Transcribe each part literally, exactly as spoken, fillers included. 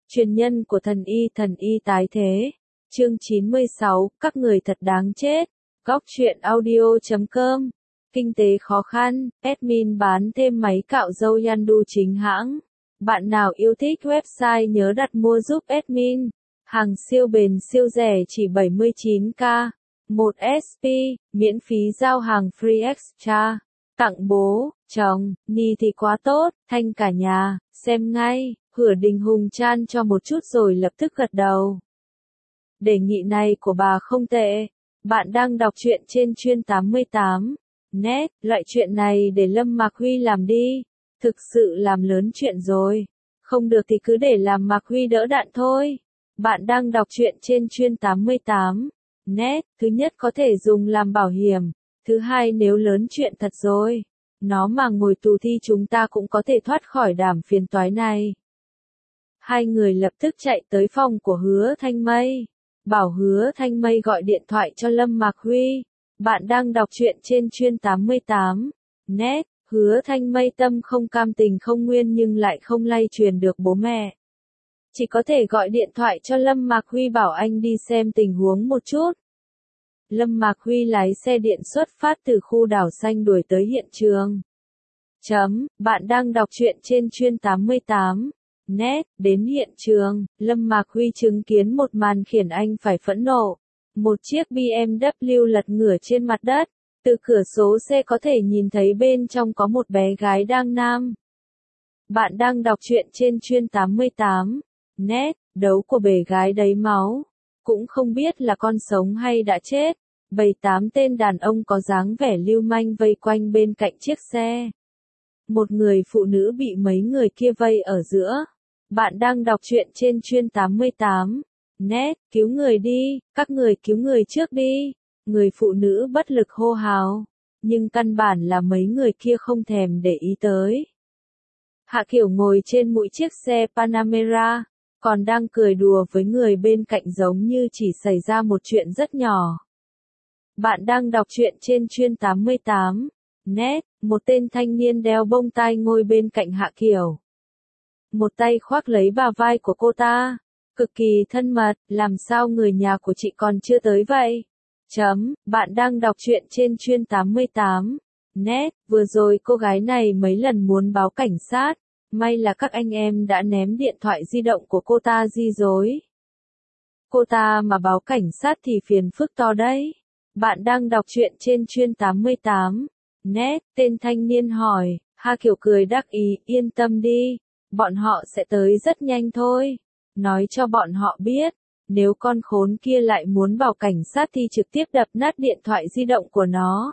Truyền nhân của thần y thần y tái thế. Chương chín mươi sáu, các người thật đáng chết. Góc truyện audio chấm com. Kinh tế khó khăn, admin bán thêm máy cạo râu Yandu chính hãng. Bạn nào yêu thích website nhớ đặt mua giúp admin. Hàng siêu bền siêu rẻ chỉ bảy mươi chín k. một ét pê, miễn phí giao hàng free extra. Tặng bố, chồng, ni thì quá tốt, thanh cả nhà, xem ngay. Hửa Đình Hùng chan cho một chút rồi lập tức gật đầu. Đề nghị này của bà không tệ. Bạn đang đọc truyện trên chuyên tám mươi tám. Net, loại chuyện này để Lâm Mạc Huy làm đi. Thực sự làm lớn chuyện rồi. Không được thì cứ để làm Mạc Huy đỡ đạn thôi. Bạn đang đọc truyện trên chuyên tám mươi tám. Net, thứ nhất có thể dùng làm bảo hiểm. Thứ hai nếu lớn chuyện thật rồi. Nó mà ngồi tù thì chúng ta cũng có thể thoát khỏi đảm phiền toái này. Hai người lập tức chạy tới phòng của Hứa Thanh Mây. Bảo Hứa Thanh Mây gọi điện thoại cho Lâm Mạc Huy. Bạn đang đọc truyện trên chuyên tám mươi tám. Net, Hứa Thanh Mây tâm không cam tình không nguyên nhưng lại không lay truyền được bố mẹ. Chỉ có thể gọi điện thoại cho Lâm Mạc Huy bảo anh đi xem tình huống một chút. Lâm Mạc Huy lái xe điện xuất phát từ khu đảo xanh đuổi tới hiện trường. Chấm, bạn đang đọc truyện trên chuyên tám mươi tám. Net, đến hiện trường, Lâm Mạc Huy chứng kiến một màn khiến anh phải phẫn nộ. Một chiếc bê em vê lật ngửa trên mặt đất. Từ cửa sổ xe có thể nhìn thấy bên trong có một bé gái đang nam. Bạn đang đọc truyện trên chuyên tám mươi tám. Net, đấu của bé gái đầy máu. Cũng không biết là con sống hay đã chết. Bảy tám tên đàn ông có dáng vẻ lưu manh vây quanh bên cạnh chiếc xe. Một người phụ nữ bị mấy người kia vây ở giữa. Bạn đang đọc truyện trên chuyên tám mươi tám. Net, cứu người đi, các người cứu người trước đi. Người phụ nữ bất lực hô hào. Nhưng căn bản là mấy người kia không thèm để ý tới. Hạ Kiểu ngồi trên mũi chiếc xe Panamera. Còn đang cười đùa với người bên cạnh giống như chỉ xảy ra một chuyện rất nhỏ. Bạn đang đọc truyện trên chuyên tám mươi tám. Net, một tên thanh niên đeo bông tai ngồi bên cạnh Hạ Kiểu. Một tay khoác lấy bả vai của cô ta. Cực kỳ thân mật, làm sao người nhà của chị còn chưa tới vậy? Chấm, bạn đang đọc truyện trên chuyên tám mươi tám. Net, vừa rồi cô gái này mấy lần muốn báo cảnh sát. May là các anh em đã ném điện thoại di động của cô ta di dối. Cô ta mà báo cảnh sát thì phiền phức to đấy. Bạn đang đọc truyện trên chuyên tám mươi tám. Net, tên thanh niên hỏi. Hà Kiểu cười đắc ý, yên tâm đi. Bọn họ sẽ tới rất nhanh thôi. Nói cho bọn họ biết. Nếu con khốn kia lại muốn vào cảnh sát thì trực tiếp đập nát điện thoại di động của nó.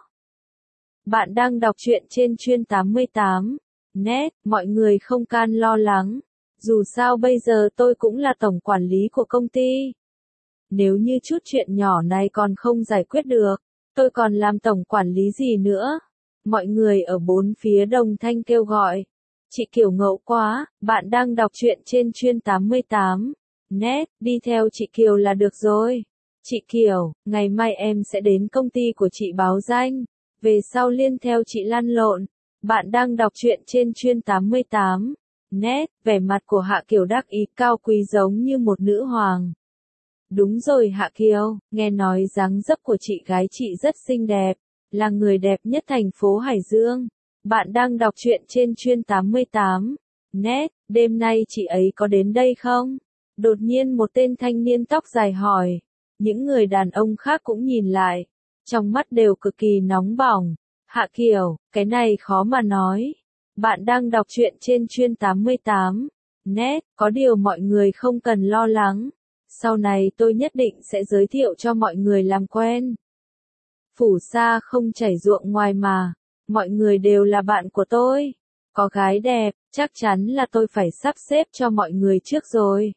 Bạn đang đọc truyện trên chuyên tám mươi tám. Net, mọi người không can lo lắng. Dù sao bây giờ tôi cũng là tổng quản lý của công ty. Nếu như chút chuyện nhỏ này còn không giải quyết được, tôi còn làm tổng quản lý gì nữa? Mọi người ở bốn phía đồng thanh kêu gọi. Chị Kiểu ngầu quá, bạn đang đọc truyện trên chuyên tám mươi tám. Net, đi theo chị Kiều là được rồi. Chị Kiều, ngày mai em sẽ đến công ty của chị báo danh. Về sau liên theo chị lăn lộn. Bạn đang đọc truyện trên chuyên tám mươi tám. Net, vẻ mặt của Hạ Kiều đắc ý cao quý giống như một nữ hoàng. Đúng rồi Hạ Kiều, nghe nói dáng dấp của chị gái chị rất xinh đẹp. Là người đẹp nhất thành phố Hải Dương. Bạn đang đọc truyện trên chuyên tám mươi tám. Net, đêm nay chị ấy có đến đây không? Đột nhiên một tên thanh niên tóc dài hỏi. Những người đàn ông khác cũng nhìn lại. Trong mắt đều cực kỳ nóng bỏng. Hạ Kiểu, cái này khó mà nói. Bạn đang đọc truyện trên chuyên tám mươi tám. Net, có điều mọi người không cần lo lắng. Sau này tôi nhất định sẽ giới thiệu cho mọi người làm quen. Phủ xa không chảy ruộng ngoài mà. Mọi người đều là bạn của tôi. Có gái đẹp, chắc chắn là tôi phải sắp xếp cho mọi người trước rồi.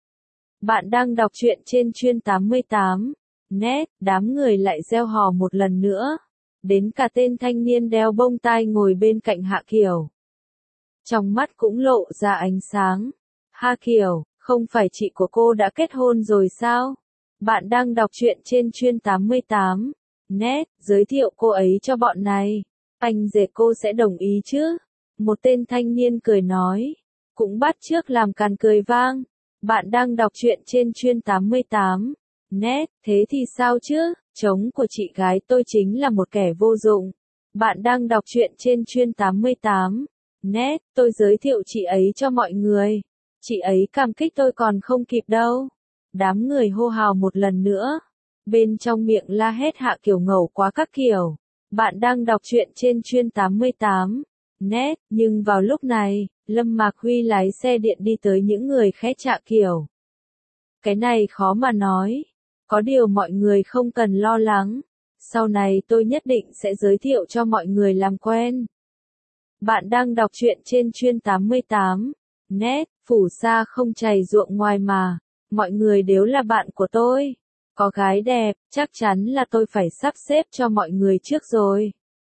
Bạn đang đọc truyện trên chuyên tám mươi tám. Net, đám người lại reo hò một lần nữa. Đến cả tên thanh niên đeo bông tai ngồi bên cạnh Hạ Kiểu. Trong mắt cũng lộ ra ánh sáng. Hạ Kiểu, không phải chị của cô đã kết hôn rồi sao? Bạn đang đọc truyện trên chuyên tám mươi tám. Net, giới thiệu cô ấy cho bọn này. Anh rể cô sẽ đồng ý chứ? Một tên thanh niên cười nói. Cũng bắt chước làm càn cười vang. Bạn đang đọc truyện trên chuyên tám mươi tám net, thế thì sao chứ, chồng của chị gái tôi chính là một kẻ vô dụng. Bạn đang đọc truyện trên chuyên tám mươi tám net, tôi giới thiệu chị ấy cho mọi người. Chị ấy cảm kích tôi còn không kịp đâu. Đám người hô hào một lần nữa. Bên trong miệng la hét Hạ Kiều ngầu quá các kiểu. Bạn đang đọc truyện trên chuyên tám mươi tám net, nhưng vào lúc này, Lâm Mạc Huy lái xe điện đi tới những người khét Hạ Kiều. Cái này khó mà nói. Có điều mọi người không cần lo lắng. Sau này tôi nhất định sẽ giới thiệu cho mọi người làm quen. Bạn đang đọc truyện trên chuyên tám mươi tám net, phủ sa không chảy ruộng ngoài mà. Mọi người đều là bạn của tôi. Có gái đẹp, chắc chắn là tôi phải sắp xếp cho mọi người trước rồi.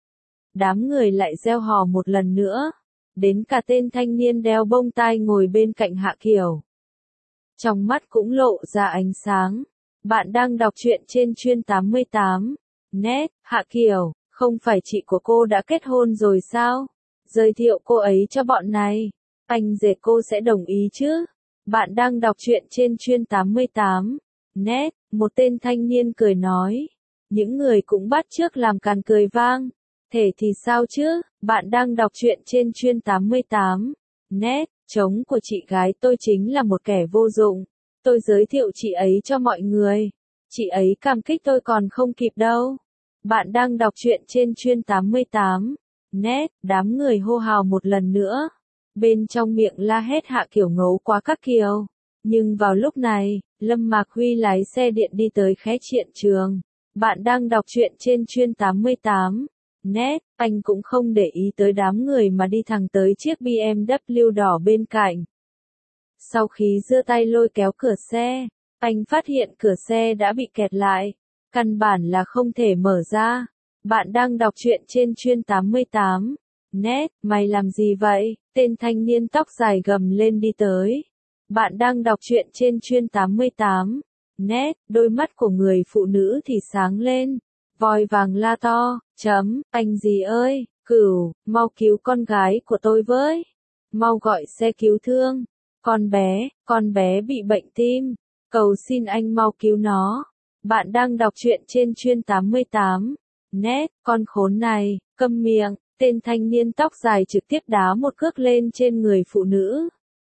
Đám người lại reo hò một lần nữa. Đến cả tên thanh niên đeo bông tai ngồi bên cạnh Hạ Kiều. Trong mắt cũng lộ ra ánh sáng. Bạn đang đọc truyện trên chuyên tám mươi tám net, Hạ Kiều, không phải chị của cô đã kết hôn rồi sao? Giới thiệu cô ấy cho bọn này. Anh dệt cô sẽ đồng ý chứ? Bạn đang đọc truyện trên chuyên tám mươi tám net, một tên thanh niên cười nói. Những người cũng bắt chước làm càn cười vang. Thể thì sao chứ? Bạn đang đọc truyện trên chuyên tám mươi tám net, chồng của chị gái tôi chính là một kẻ vô dụng. Tôi giới thiệu chị ấy cho mọi người. Chị ấy cảm kích tôi còn không kịp đâu. Bạn đang đọc truyện trên chuyên tám mươi tám net, đám người hô hào một lần nữa. Bên trong miệng la hét Hạ Kiều ngấu quá các kiểu. Nhưng vào lúc này, Lâm Mạc Huy lái xe điện đi tới khé triện trường. Bạn đang đọc truyện trên chuyên tám mươi tám net, anh cũng không để ý tới đám người mà đi thẳng tới chiếc bê em vê đỏ bên cạnh. Sau khi giơ tay lôi kéo cửa xe, anh phát hiện cửa xe đã bị kẹt lại. Căn bản là không thể mở ra. Bạn đang đọc truyện trên chuyên tám mươi tám net, mày làm gì vậy? Tên thanh niên tóc dài gầm lên đi tới. Bạn đang đọc truyện trên chuyên tám mươi tám net, đôi mắt của người phụ nữ thì sáng lên. Vòi vàng la to, chấm, anh gì ơi, Cửu, mau cứu con gái của tôi với. Mau gọi xe cứu thương. Con bé, con bé bị bệnh tim. Cầu xin anh mau cứu nó. Bạn đang đọc truyện trên chuyên tám mươi tám net, con khốn này, câm miệng. Tên thanh niên tóc dài trực tiếp đá một cước lên trên người phụ nữ.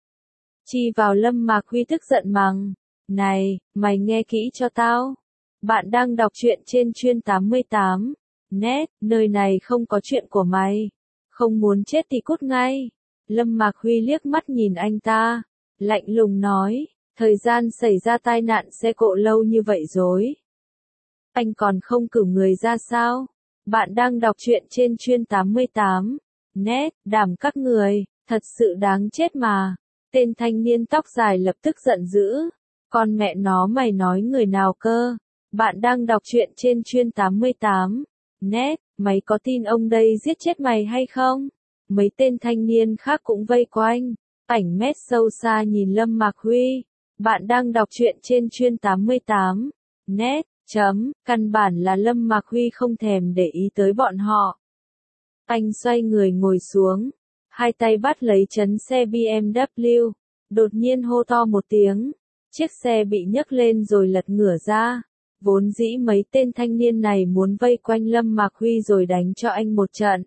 Chi vào Lâm Mạc Huy tức giận mắng. Này, mày nghe kỹ cho tao. Bạn đang đọc truyện trên chuyên tám mươi tám net, nơi này không có chuyện của mày. Không muốn chết thì cút ngay. Lâm Mạc Huy liếc mắt nhìn anh ta, lạnh lùng nói, thời gian xảy ra tai nạn xe cộ lâu như vậy rồi. Anh còn không cử người ra sao? Bạn đang đọc truyện trên chuyên tám mươi tám net, đảm các người, thật sự đáng chết mà. Tên thanh niên tóc dài lập tức giận dữ. Con mẹ nó mày nói người nào cơ? Bạn đang đọc truyện trên chuyên tám mươi tám net, mày có tin ông đây giết chết mày hay không? Mấy tên thanh niên khác cũng vây quanh. Ảnh mét sâu xa nhìn Lâm Mạc Huy. Bạn đang đọc truyện trên chuyên tám mươi tám net, chấm, căn bản là Lâm Mạc Huy không thèm để ý tới bọn họ. Anh xoay người ngồi xuống, hai tay bắt lấy chấn xe bê em vê, đột nhiên hô to một tiếng. Chiếc xe bị nhấc lên rồi lật ngửa ra. Vốn dĩ mấy tên thanh niên này muốn vây quanh Lâm Mạc Huy rồi đánh cho anh một trận.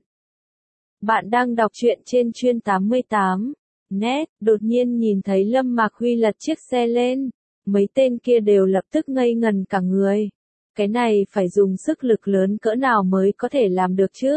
Bạn đang đọc truyện trên chuyên tám mươi tám net, đột nhiên nhìn thấy Lâm Mạc Huy lật chiếc xe lên. Mấy tên kia đều lập tức ngây ngần cả người. Cái này phải dùng sức lực lớn cỡ nào mới có thể làm được chứ?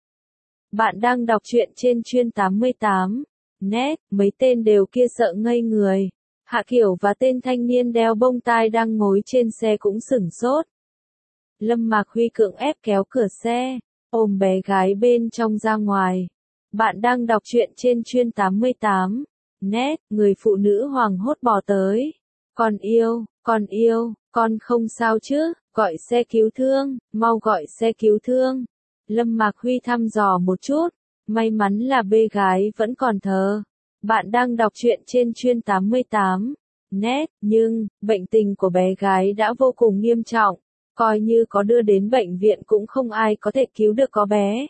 Bạn đang đọc truyện trên chuyên tám mươi tám net, mấy tên đều kia sợ ngây người. Hạ Kiều và tên thanh niên đeo bông tai đang ngồi trên xe cũng sửng sốt. Lâm Mạc Huy cưỡng ép kéo cửa xe, ôm bé gái bên trong ra ngoài. Bạn đang đọc truyện trên chuyên tám mươi tám net, người phụ nữ hoảng hốt bò tới. Con yêu, con yêu, con không sao chứ, gọi xe cứu thương, mau gọi xe cứu thương. Lâm Mạc Huy thăm dò một chút, may mắn là bé gái vẫn còn thở. Bạn đang đọc truyện trên chuyên tám mươi tám net, nhưng, bệnh tình của bé gái đã vô cùng nghiêm trọng. Coi như có đưa đến bệnh viện cũng không ai có thể cứu được có bé.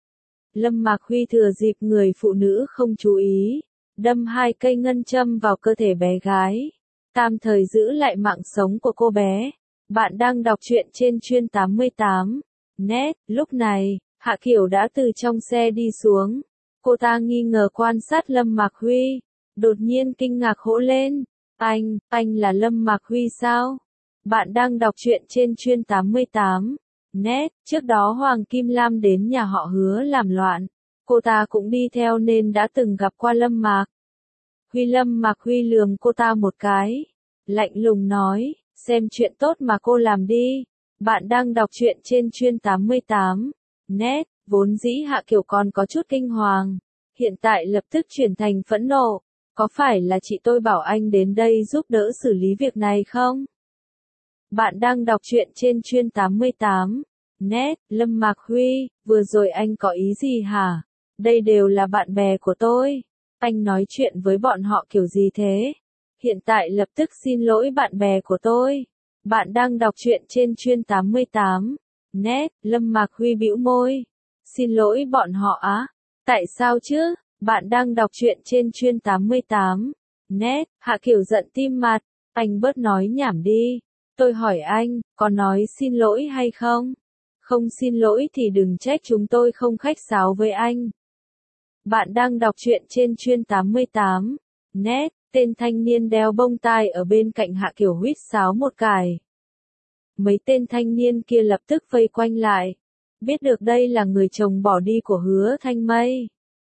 Lâm Mạc Huy thừa dịp người phụ nữ không chú ý, đâm hai cây ngân châm vào cơ thể bé gái. tạm thời giữ lại mạng sống của cô bé. Bạn đang đọc truyện trên chuyên tám mươi tám net. Lúc này, Hạ Kiểu đã từ trong xe đi xuống. Cô ta nghi ngờ quan sát Lâm Mạc Huy. Đột nhiên kinh ngạc hô lên. Anh, anh là Lâm Mạc Huy sao? Bạn đang đọc truyện trên chuyên tám mươi tám net. Trước đó Hoàng Kim Lam đến nhà họ Hứa làm loạn. Cô ta cũng đi theo nên đã từng gặp qua Lâm Mạc Huy. Lâm Mạc Huy lườm cô ta một cái. Lạnh lùng nói, xem chuyện tốt mà cô làm đi. Bạn đang đọc truyện trên chuyên tám mươi tám net. Vốn dĩ Hạ Kiểu còn có chút kinh hoàng. Hiện tại lập tức chuyển thành phẫn nộ. Có phải là chị tôi bảo anh đến đây giúp đỡ xử lý việc này không? Bạn đang đọc truyện trên chuyên tám mươi tám net. Lâm Mạc Huy, vừa rồi anh có ý gì hả? Đây đều là bạn bè của tôi. Anh nói chuyện với bọn họ kiểu gì thế? Hiện tại lập tức xin lỗi bạn bè của tôi. Bạn đang đọc truyện trên chuyên tám mươi tám net. Lâm Mạc Huy bĩu môi. Xin lỗi bọn họ á? Tại sao chứ? Bạn đang đọc truyện trên chuyên tám mươi tám net. Hạ Kiểu giận tim mặt. Anh bớt nói nhảm đi. Tôi hỏi anh, có nói xin lỗi hay không? Không xin lỗi thì đừng trách chúng tôi không khách sáo với anh. Bạn đang đọc truyện trên chuyên tám mươi tám net. Tên thanh niên đeo bông tai ở bên cạnh Hạ Kiểu huýt sáo một cài. Mấy tên thanh niên kia lập tức vây quanh lại. Biết được đây là người chồng bỏ đi của Hứa Thanh Mây.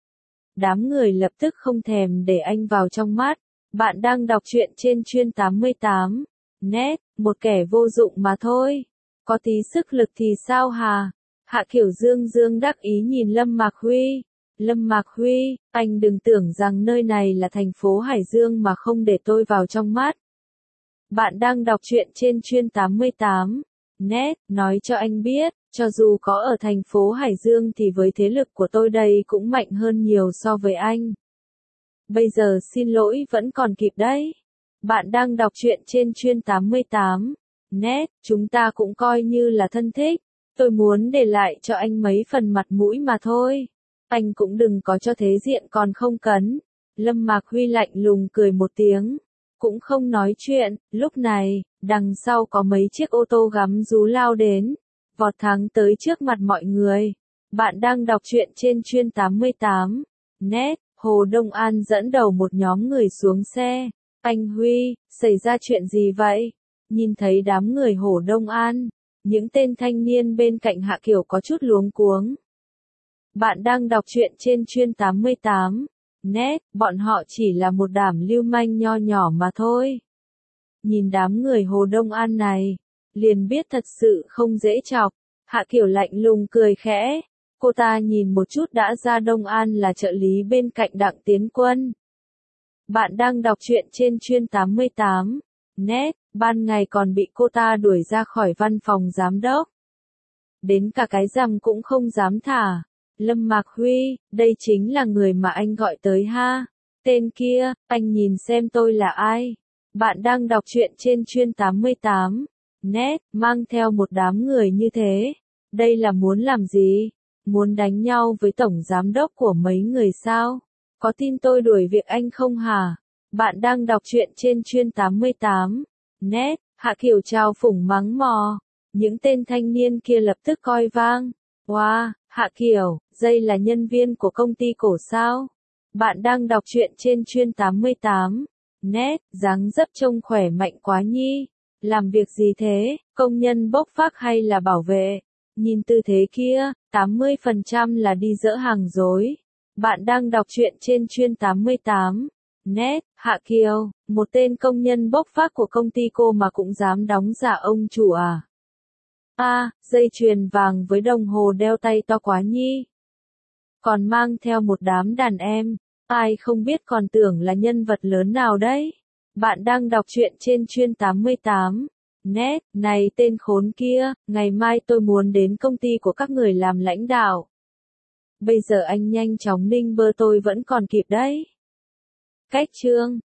Đám người lập tức không thèm để anh vào trong mắt. Bạn đang đọc truyện trên chuyên tám mươi tám net. Một kẻ vô dụng mà thôi. Có tí sức lực thì sao hà? Hạ Kiểu dương dương đắc ý nhìn Lâm Mạc Huy. Lâm Mạc Huy, anh đừng tưởng rằng nơi này là thành phố Hải Dương mà không để tôi vào trong mắt. Bạn đang đọc truyện trên chuyên tám mươi tám net. Nói cho anh biết, cho dù có ở thành phố Hải Dương thì với thế lực của tôi đây cũng mạnh hơn nhiều so với anh. Bây giờ xin lỗi vẫn còn kịp đấy. Bạn đang đọc truyện trên chuyên tám mươi tám net. Chúng ta cũng coi như là thân thích. Tôi muốn để lại cho anh mấy phần mặt mũi mà thôi. Anh cũng đừng có cho thế diện còn không cấn. Lâm Mạc Huy lạnh lùng cười một tiếng. Cũng không nói chuyện. Lúc này, đằng sau có mấy chiếc ô tô gắm rú lao đến. Vọt thẳng tới trước mặt mọi người. Bạn đang đọc truyện trên chuyên tám mươi tám net. Hồ Đông An dẫn đầu một nhóm người xuống xe. Anh Huy, xảy ra chuyện gì vậy? Nhìn thấy đám người Hồ Đông An. Những tên thanh niên bên cạnh Hạ Kiểu có chút luống cuống. Bạn đang đọc truyện trên chuyên tám mươi tám net. Bọn họ chỉ là một đám lưu manh nho nhỏ mà thôi. Nhìn đám người Hồ Đông An này, liền biết thật sự không dễ chọc. Hạ Kiểu lạnh lùng cười khẽ. Cô ta nhìn một chút đã ra Đông An là trợ lý bên cạnh Đặng Tiến Quân. Bạn đang đọc truyện trên chuyên tám mươi tám net. Ban ngày còn bị cô ta đuổi ra khỏi văn phòng giám đốc. Đến cả cái rằm cũng không dám thả. Lâm Mạc Huy, đây chính là người mà anh gọi tới ha. Tên kia, anh nhìn xem tôi là ai. Bạn đang đọc truyện trên chuyên tám mươi tám net. Mang theo một đám người như thế. Đây là muốn làm gì? Muốn đánh nhau với tổng giám đốc của mấy người sao? Có tin tôi đuổi việc anh không hả? Bạn đang đọc truyện trên chuyên tám mươi tám net. Hạ Kiểu chào phủng mắng mò. Những tên thanh niên kia lập tức coi vang. Wow, Hạ Kiểu, đây là nhân viên của công ty cổ sao? Bạn đang đọc truyện trên chuyên tám mươi tám net. Dáng dấp trông khỏe mạnh quá nhi. Làm việc gì thế? Công nhân bốc vác hay là bảo vệ? Nhìn tư thế kia, tám mươi phần trăm là đi dỡ hàng dối. Bạn đang đọc truyện trên chuyên tám mươi tám net. Hạ Kiều, một tên công nhân bốc vác của công ty cô mà cũng dám đóng giả ông chủ à? A, à, dây chuyền vàng với đồng hồ đeo tay to quá nhi. Còn mang theo một đám đàn em, ai không biết còn tưởng là nhân vật lớn nào đấy. Bạn đang đọc truyện trên chuyên tám mươi tám net. Này tên khốn kia, ngày mai tôi muốn đến công ty của các người làm lãnh đạo. Bây giờ anh nhanh chóng ninh bơ tôi vẫn còn kịp đấy. Cách chương